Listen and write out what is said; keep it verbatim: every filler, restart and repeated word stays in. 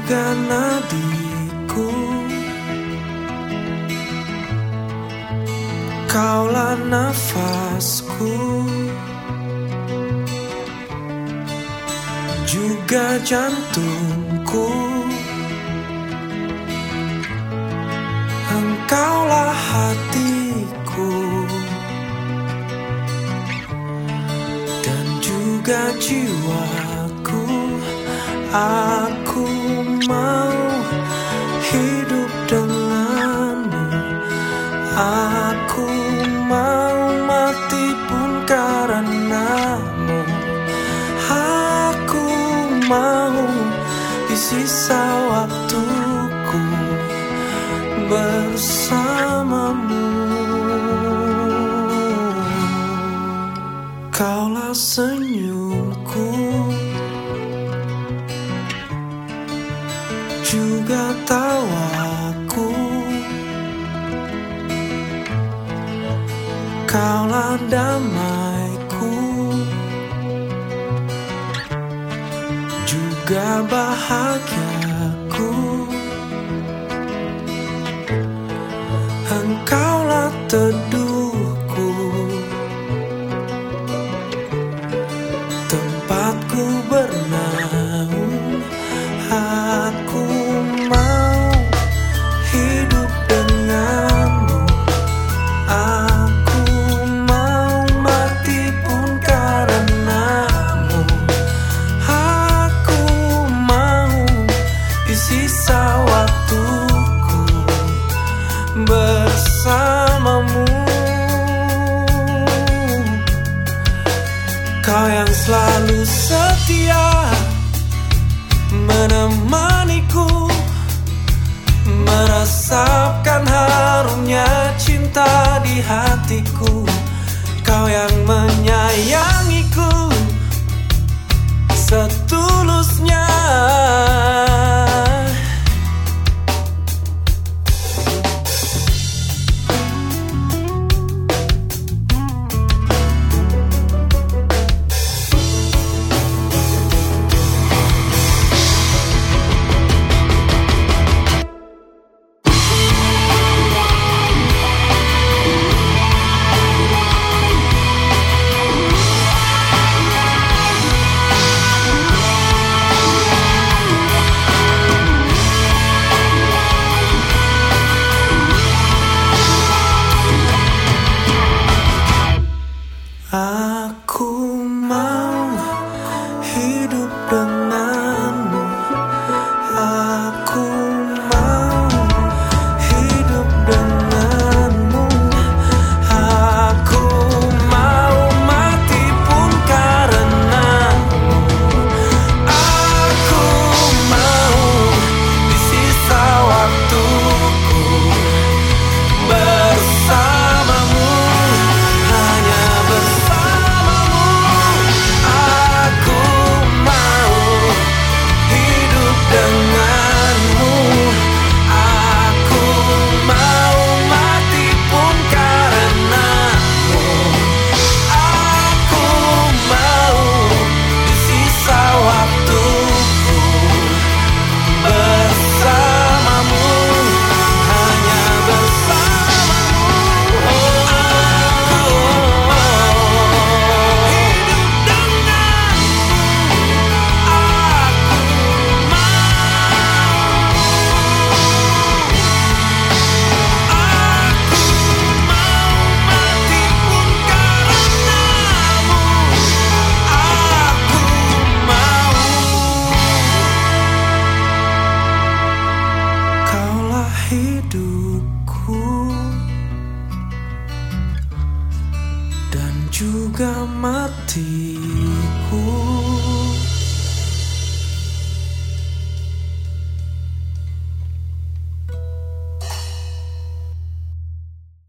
juga nadiku. Kaulah nafasku, juga jantungku. Engkaulah hatiku dan juga jiwaku. Aku mau hidup denganmu. Aku mau mati pun karenamu. Aku mau di sisa waktuku bersamamu. Kaulah senyumku, juga tawaku. Kaulah damaiku, juga bahagiaku. Engkaulah teduhku, tempatku bernaung. Aku mau hidup denganmu. Aku mau mati pun karenamu. Aku mau di sisa waktuku bersamamu. Kau yang selalu setia menemaniku, meresapkan harumnya cinta di hatiku. Kau yang menyayangiku setulusnya. Aku mau hidup denganmu. Aku mau hidup denganmu. Aku mau mati pun karenamu. Aku mau di sisa waktuku bersamamu. Hanya bersamamu. Aku mau hidup denganmu. Aku mau mati pun karenamu. Aku mau di sisa waktuku bersamamu. Hanya bersamamu. Aku mau hidup denganmu. Aku mau. Aku mau mati pun karenamu. Aku mau. Kaulah hidupku dan juga matiku.